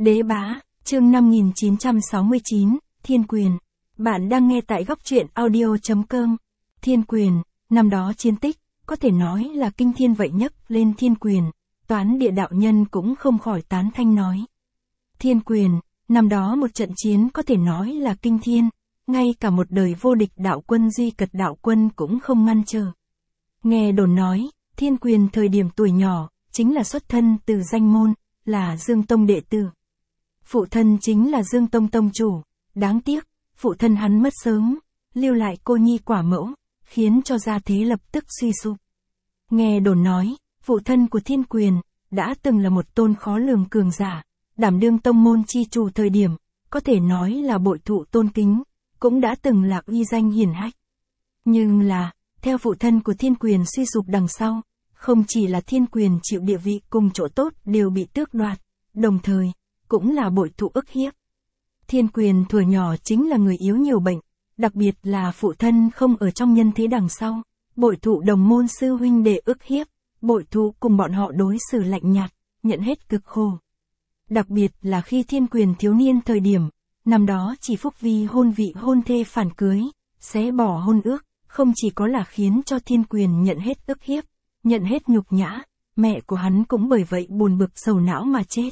Đế bá, chương 5969, Thiên Quyền. Bạn đang nghe tại góc truyện audio.com. Thiên Quyền, năm đó chiến tích, có thể nói là kinh thiên vậy nhấc lên Thiên Quyền, toán địa đạo nhân cũng không khỏi tán thanh nói. Thiên Quyền, năm đó một trận chiến có thể nói là kinh thiên, ngay cả một đời vô địch đạo quân Duy Cật đạo quân cũng không ngăn trở. Nghe đồn nói, Thiên Quyền thời điểm tuổi nhỏ, chính là xuất thân từ danh môn, là Dương Tông đệ tử. Phụ thân chính là Dương Tông tông chủ, đáng tiếc, phụ thân hắn mất sớm, lưu lại cô nhi quả mẫu, khiến cho gia thế lập tức suy sụp. Nghe đồn nói, phụ thân của Thiên Quyền, đã từng là một tôn khó lường cường giả, đảm đương tông môn chi chủ thời điểm, có thể nói là bội thụ tôn kính, cũng đã từng là uy danh hiển hách. Nhưng là, theo phụ thân của Thiên Quyền suy sụp đằng sau, không chỉ là Thiên Quyền chịu địa vị cùng chỗ tốt đều bị tước đoạt, đồng thời, cũng là bội thụ ức hiếp. Thiên Quyền thuở nhỏ chính là người yếu nhiều bệnh, đặc biệt là phụ thân không ở trong nhân thế đằng sau, bội thụ đồng môn sư huynh đệ ức hiếp, bội thụ cùng bọn họ đối xử lạnh nhạt, nhận hết cực khổ. Đặc biệt là khi Thiên Quyền thiếu niên thời điểm, năm đó chỉ phúc vì hôn vị hôn thê phản cưới, xé bỏ hôn ước, không chỉ có là khiến cho Thiên Quyền nhận hết ức hiếp, nhận hết nhục nhã, mẹ của hắn cũng bởi vậy buồn bực sầu não mà chết.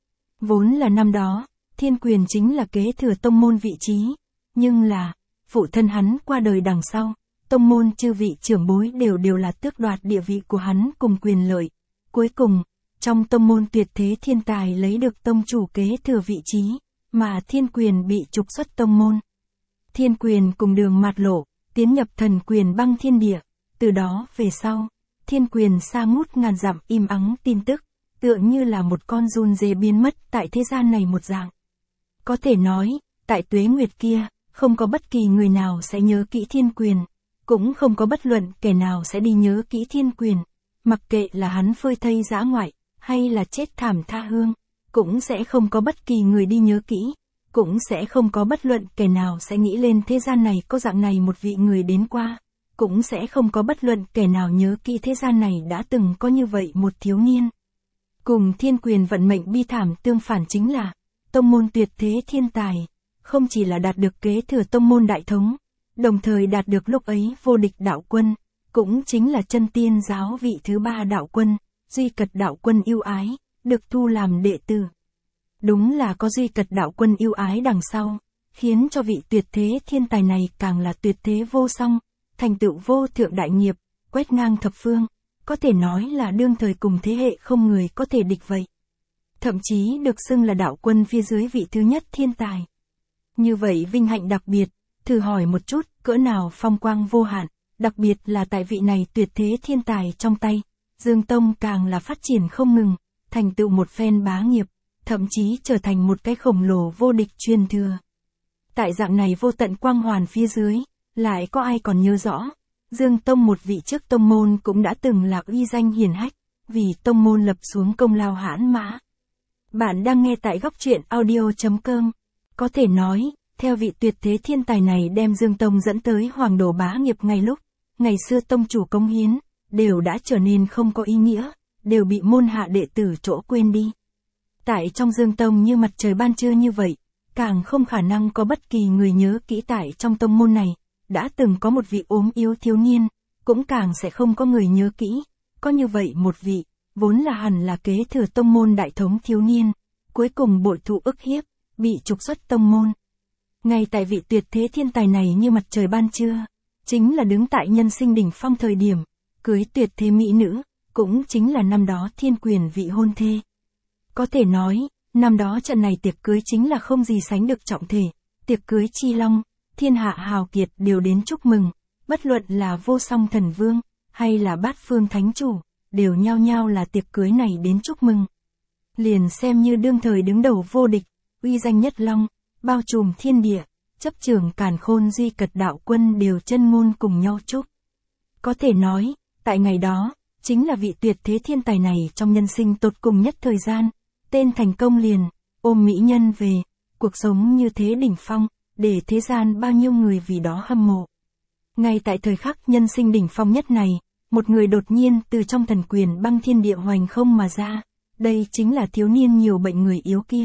Vốn là năm đó, Thiên Quyền chính là kế thừa tông môn vị trí, nhưng là, phụ thân hắn qua đời đằng sau, tông môn chư vị trưởng bối đều là tước đoạt địa vị của hắn cùng quyền lợi. Cuối cùng, trong tông môn tuyệt thế thiên tài lấy được tông chủ kế thừa vị trí, mà Thiên Quyền bị trục xuất tông môn. Thiên Quyền cùng Đường Mạt Lộ, tiến nhập thần quyền băng thiên địa, từ đó về sau, Thiên Quyền xa ngút ngàn dặm im ắng tin tức, tựa như là một con giun dê biến mất tại thế gian này một dạng. Có thể nói, tại tuế nguyệt kia, không có bất kỳ người nào sẽ nhớ kỹ Thiên Quyền, cũng không có bất luận kẻ nào sẽ đi nhớ kỹ Thiên Quyền, mặc kệ là hắn phơi thây dã ngoại, hay là chết thảm tha hương, cũng sẽ không có bất kỳ người đi nhớ kỹ, cũng sẽ không có bất luận kẻ nào sẽ nghĩ lên thế gian này có dạng này một vị người đến qua, cũng sẽ không có bất luận kẻ nào nhớ kỹ thế gian này đã từng có như vậy một thiếu niên. Cùng Thiên Quyền vận mệnh bi thảm tương phản chính là, tông môn tuyệt thế thiên tài, không chỉ là đạt được kế thừa tông môn đại thống, đồng thời đạt được lúc ấy vô địch đạo quân, cũng chính là chân tiên giáo vị thứ 3 đạo quân, Duy Cật đạo quân yêu ái, được thu làm đệ tử. Đúng là có Duy Cật đạo quân yêu ái đằng sau, khiến cho vị tuyệt thế thiên tài này càng là tuyệt thế vô song, thành tựu vô thượng đại nghiệp, quét ngang thập phương, có thể nói là đương thời cùng thế hệ không người có thể địch vậy. Thậm chí được xưng là đạo quân phía dưới vị thứ nhất thiên tài. Như vậy vinh hạnh đặc biệt, thử hỏi một chút, cỡ nào phong quang vô hạn, đặc biệt là tại vị này tuyệt thế thiên tài trong tay, Dương Tông càng là phát triển không ngừng, thành tựu một phen bá nghiệp, thậm chí trở thành một cái khổng lồ vô địch truyền thừa. Tại dạng này vô tận quang hoàn phía dưới, lại có ai còn nhớ rõ, Dương Tông một vị trước tông môn cũng đã từng là uy danh hiển hách, vì tông môn lập xuống công lao hãn mã. Bạn đang nghe tại góc truyện audio.com. Có thể nói, theo vị tuyệt thế thiên tài này đem Dương Tông dẫn tới hoàng đồ bá nghiệp ngay lúc, ngày xưa tông chủ cống hiến, đều đã trở nên không có ý nghĩa, đều bị môn hạ đệ tử chỗ quên đi. Tại trong Dương Tông như mặt trời ban trưa như vậy, càng không khả năng có bất kỳ người nhớ kỹ tại trong tông môn này, đã từng có một vị ốm yếu thiếu niên, cũng càng sẽ không có người nhớ kỹ, có như vậy một vị, vốn là hẳn là kế thừa tông môn đại thống thiếu niên, cuối cùng bội thụ ức hiếp, bị trục xuất tông môn. Ngay tại vị tuyệt thế thiên tài này như mặt trời ban trưa, chính là đứng tại nhân sinh đỉnh phong thời điểm, cưới tuyệt thế mỹ nữ, cũng chính là năm đó Thiên Quyền vị hôn thê. Có thể nói, năm đó trận này tiệc cưới chính là không gì sánh được trọng thể, tiệc cưới chi long, thiên hạ hào kiệt đều đến chúc mừng, bất luận là vô song thần vương, hay là bát phương thánh chủ, đều nhao nhao là tiệc cưới này đến chúc mừng. Liền xem như đương thời đứng đầu vô địch, uy danh nhất long, bao trùm thiên địa, chấp trưởng càn khôn Duy Cật đạo quân đều chân ngôn cùng nhau chúc. Có thể nói, tại ngày đó, chính là vị tuyệt thế thiên tài này trong nhân sinh tột cùng nhất thời gian, tên thành công liền, ôm mỹ nhân về, cuộc sống như thế đỉnh phong, để thế gian bao nhiêu người vì đó hâm mộ. Ngay tại thời khắc nhân sinh đỉnh phong nhất này, một người đột nhiên từ trong thần quyền băng thiên địa hoành không mà ra, đây chính là thiếu niên nhiều bệnh người yếu kia,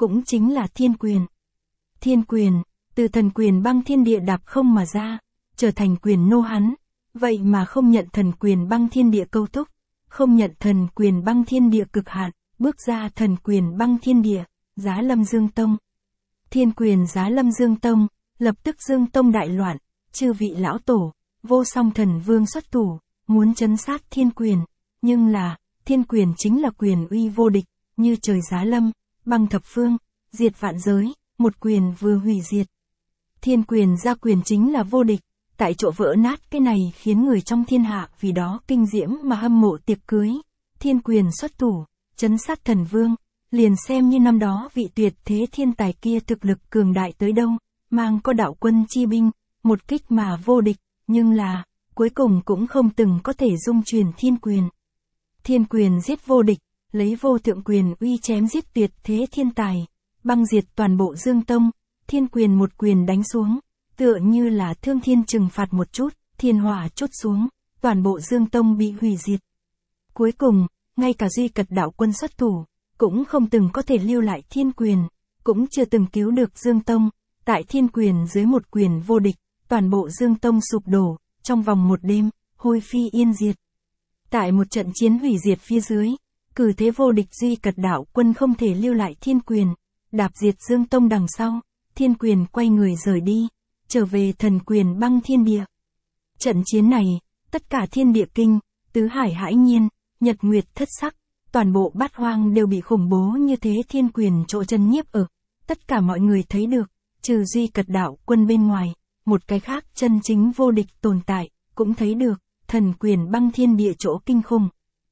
cũng chính là thiên quyền. Thiên quyền, từ thần quyền băng thiên địa đạp không mà ra, trở thành quyền nô hắn, vậy mà không nhận thần quyền băng thiên địa câu thúc, không nhận thần quyền băng thiên địa cực hạn, bước ra thần quyền băng thiên địa, Giá Lâm Dương Tông. Thiên quyền Giá Lâm Dương Tông, lập tức Dương Tông đại loạn, chư vị lão tổ, vô song thần vương xuất thủ, muốn trấn sát thiên quyền, nhưng là, thiên quyền chính là quyền uy vô địch, như trời Giá Lâm, băng thập phương, diệt vạn giới, một quyền vừa hủy diệt. Thiên quyền ra quyền chính là vô địch, tại chỗ vỡ nát cái này khiến người trong thiên hạ vì đó kinh diễm mà hâm mộ tiệc cưới. Thiên quyền xuất thủ, trấn sát thần vương, liền xem như năm đó vị tuyệt thế thiên tài kia thực lực cường đại tới đâu, mang có đạo quân chi binh, một kích mà vô địch, nhưng là, cuối cùng cũng không từng có thể dung truyền thiên quyền. Thiên quyền giết vô địch, lấy vô thượng quyền uy chém giết tuyệt thế thiên tài, băng diệt toàn bộ Dương Tông, thiên quyền một quyền đánh xuống, tựa như là thương thiên trừng phạt một chút, thiên hỏa chốt xuống, toàn bộ Dương Tông bị hủy diệt. Cuối cùng, ngay cả Duy Cật đạo quân xuất thủ, cũng không từng có thể lưu lại thiên quyền, cũng chưa từng cứu được Dương Tông, tại thiên quyền dưới một quyền vô địch, toàn bộ Dương Tông sụp đổ, trong vòng một đêm, hôi phi yên diệt. Tại một trận chiến hủy diệt phía dưới, cử thế vô địch Duy Cật đạo quân không thể lưu lại thiên quyền, đạp diệt Dương Tông đằng sau, thiên quyền quay người rời đi, trở về thần quyền băng thiên địa. Trận chiến này, tất cả thiên địa kinh, tứ hải hãi nhiên, nhật nguyệt thất sắc, toàn bộ bát hoang đều bị khủng bố như thế thiên quyền chỗ chân nhiếp ở. Tất cả mọi người thấy được, trừ Duy Cật đạo quân bên ngoài, một cái khác chân chính vô địch tồn tại, cũng thấy được, thần quyền băng thiên địa chỗ kinh khủng.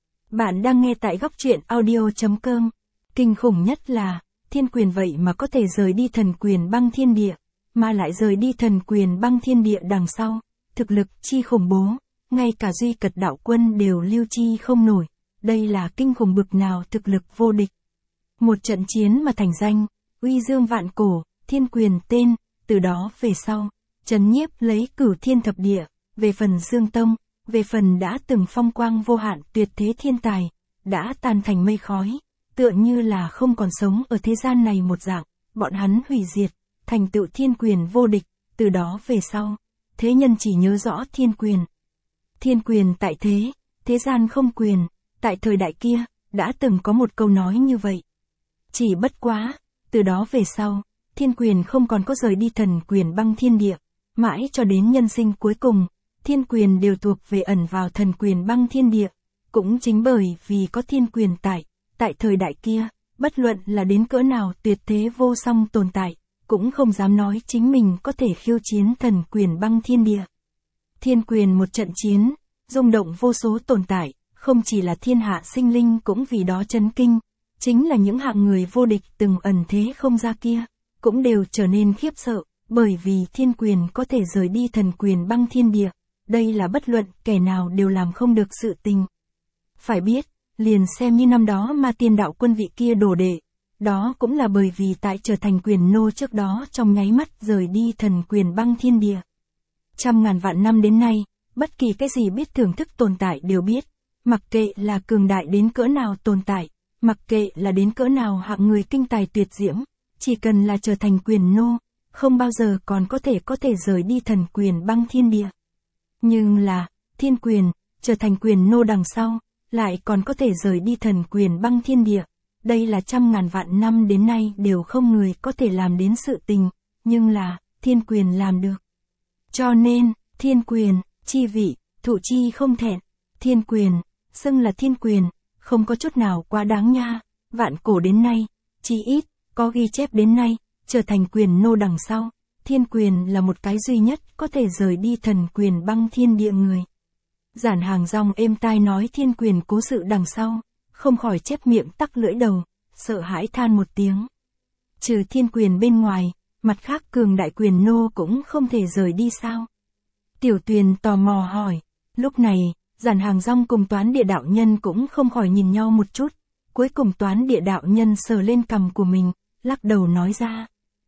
Bạn đang nghe tại góc truyện audio.com. Kinh khủng nhất là, thiên quyền vậy mà có thể rời đi thần quyền băng thiên địa, mà lại rời đi thần quyền băng thiên địa đằng sau, thực lực chi khủng bố, ngay cả Duy Cật đạo quân đều lưu chi không nổi, đây là kinh khủng bực nào thực lực vô địch. Một trận chiến mà thành danh, uy dương vạn cổ, thiên quyền tên, từ đó về sau, trấn nhiếp lấy cửu thiên thập địa, về phần Dương Tông, về phần đã từng phong quang vô hạn tuyệt thế thiên tài, đã tan thành mây khói, tựa như là không còn sống ở thế gian này một dạng, bọn hắn hủy diệt, thành tựu thiên quyền vô địch, từ đó về sau, thế nhân chỉ nhớ rõ thiên quyền. Thiên quyền tại thế, thế gian không quyền, tại thời đại kia, đã từng có một câu nói như vậy. Chỉ bất quá, từ đó về sau, thiên quyền không còn có rời đi thần quyền băng thiên địa, mãi cho đến nhân sinh cuối cùng, thiên quyền đều thuộc về ẩn vào thần quyền băng thiên địa, cũng chính bởi vì có thiên quyền tại thời đại kia, bất luận là đến cỡ nào tuyệt thế vô song tồn tại, cũng không dám nói chính mình có thể khiêu chiến thần quyền băng thiên địa. Thiên quyền một trận chiến, rung động vô số tồn tại, không chỉ là thiên hạ sinh linh cũng vì đó chấn kinh, chính là những hạng người vô địch từng ẩn thế không ra kia, cũng đều trở nên khiếp sợ, bởi vì thiên quyền có thể rời đi thần quyền băng thiên địa, đây là bất luận kẻ nào đều làm không được sự tình. Phải biết, liền xem như năm đó Ma Tiên đạo quân vị kia đồ đệ, đó cũng là bởi vì tại trở thành quyền nô trước đó trong nháy mắt rời đi thần quyền băng thiên địa. Trăm ngàn vạn năm đến nay, bất kỳ cái gì biết thưởng thức tồn tại đều biết, mặc kệ là cường đại đến cỡ nào tồn tại, mặc kệ là đến cỡ nào hạng người kinh tài tuyệt diễm, chỉ cần là trở thành quyền nô, không bao giờ còn có thể rời đi thần quyền băng thiên địa. Nhưng là, thiên quyền, trở thành quyền nô đằng sau, lại còn có thể rời đi thần quyền băng thiên địa. Đây là trăm ngàn vạn năm đến nay đều không người có thể làm đến sự tình, nhưng là, thiên quyền làm được. Cho nên, thiên quyền, chi vị, thụ chi không thẹn, thiên quyền, xưng là thiên quyền, không có chút nào quá đáng nha, vạn cổ đến nay, chí ít, có ghi chép đến nay, trở thành quyền nô đằng sau, thiên quyền là một cái duy nhất có thể rời đi thần quyền băng thiên địa người. Giản Hàng Rong êm tai nói thiên quyền cố sự đằng sau, không khỏi chép miệng tắc lưỡi đầu, sợ hãi than một tiếng. Trừ thiên quyền bên ngoài, mặt khác cường đại quyền nô cũng không thể rời đi sao? Tiểu Tuyền tò mò hỏi, lúc này, Giản Hàng Rong cùng Toán Địa đạo nhân cũng không khỏi nhìn nhau một chút, cuối cùng Toán Địa đạo nhân sờ lên cằm của mình, lắc đầu nói ra.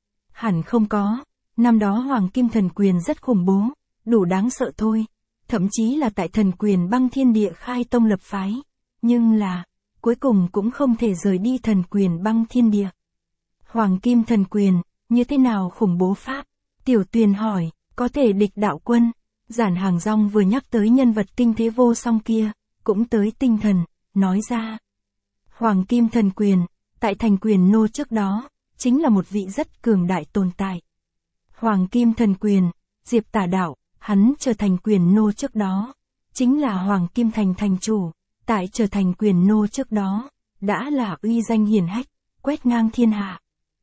Hẳn không có, năm đó Hoàng Kim Thần Quyền rất khủng bố, đủ đáng sợ thôi, thậm chí là tại thần quyền băng thiên địa khai tông lập phái, nhưng là, cuối cùng cũng không thể rời đi thần quyền băng thiên địa. Hoàng kim thần quyền, như thế nào khủng bố pháp? Tiểu Tuyền hỏi, có thể địch đạo quân. Giản Hàng Rong vừa nhắc tới nhân vật kinh thế vô song kia, cũng tới tinh thần, nói ra. Hoàng kim thần quyền, tại thành quyền nô trước đó, chính là một vị rất cường đại tồn tại. Hoàng kim thần quyền, Diệp Tả Đạo, hắn trở thành quyền nô trước đó, chính là Hoàng kim thành thành chủ, tại trở thành quyền nô trước đó, đã là uy danh hiển hách, quét ngang thiên hạ.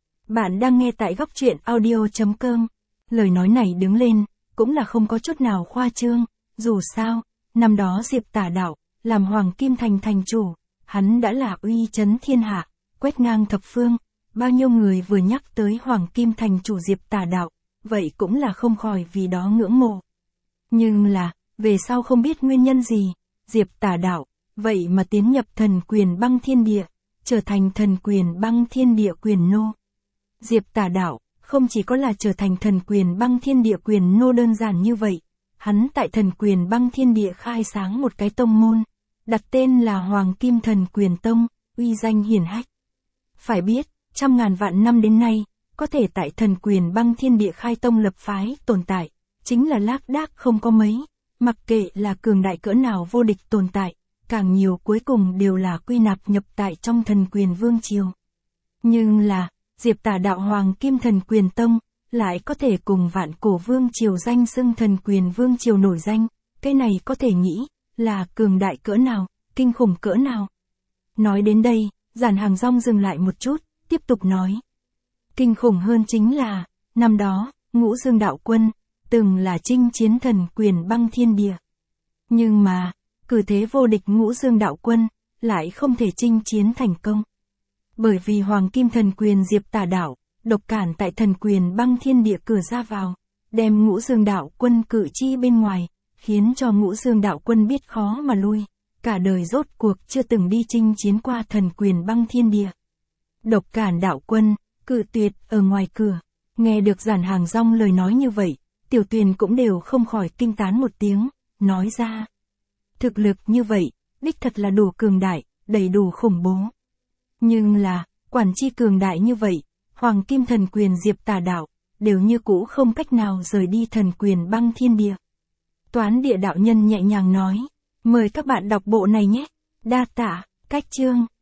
Bạn đang nghe tại góc truyện audio.com. Lời nói này đứng lên, cũng là không có chút nào khoa trương, dù sao, năm đó Diệp Tả Đạo, làm Hoàng kim thành thành chủ, hắn đã là uy chấn thiên hạ, quét ngang thập phương, bao nhiêu người vừa nhắc tới Hoàng kim thành chủ Diệp Tả Đạo, vậy cũng là không khỏi vì đó ngưỡng mộ. Nhưng là, về sau không biết nguyên nhân gì, Diệp Tả Đạo, vậy mà tiến nhập thần quyền băng thiên địa, trở thành thần quyền băng thiên địa quyền nô. Diệp Tả Đạo, không chỉ có là trở thành thần quyền băng thiên địa quyền nô đơn giản như vậy, hắn tại thần quyền băng thiên địa khai sáng một cái tông môn, đặt tên là Hoàng Kim Thần Quyền Tông, uy danh hiển hách. Phải biết, trăm ngàn vạn năm đến nay, có thể tại thần quyền băng thiên địa khai tông lập phái tồn tại, chính là lác đác không có mấy, mặc kệ là cường đại cỡ nào vô địch tồn tại, càng nhiều cuối cùng đều là quy nạp nhập tại trong thần quyền vương triều. Nhưng là, Diệp Tả Đạo Hoàng Kim Thần Quyền Tông, lại có thể cùng vạn cổ vương triều danh xưng thần quyền vương triều nổi danh, cái này có thể nghĩ, là cường đại cỡ nào, kinh khủng cỡ nào. Nói đến đây, Giản Hàng Rong dừng lại một chút, tiếp tục nói. Kinh khủng hơn chính là, năm đó, Ngũ Dương Đạo Quân, từng là chinh chiến thần quyền băng thiên địa. Nhưng mà, cử thế vô địch Ngũ Dương Đạo Quân, lại không thể chinh chiến thành công. Bởi vì Hoàng Kim Thần Quyền Diệp Tả Đạo, độc cản tại thần quyền băng thiên địa cửa ra vào, đem Ngũ Dương Đạo Quân cử chi bên ngoài, khiến cho Ngũ Dương Đạo Quân biết khó mà lui, cả đời rốt cuộc chưa từng đi chinh chiến qua thần quyền băng thiên địa. Độc cản đạo quân, cự tuyệt ở ngoài cửa. Nghe được Giản Hàng Rong lời nói như vậy, Tiểu Tuyền cũng đều không khỏi kinh tán một tiếng, nói ra. Thực lực như vậy, đích thật là đủ cường đại, đầy đủ khủng bố. Nhưng là, quản chi cường đại như vậy, Hoàng Kim Thần Quyền Diệp Tả Đạo, đều như cũ không cách nào rời đi thần quyền băng thiên địa. Toán Địa đạo nhân nhẹ nhàng nói, mời các bạn đọc bộ này nhé. Đa tạ, cách chương.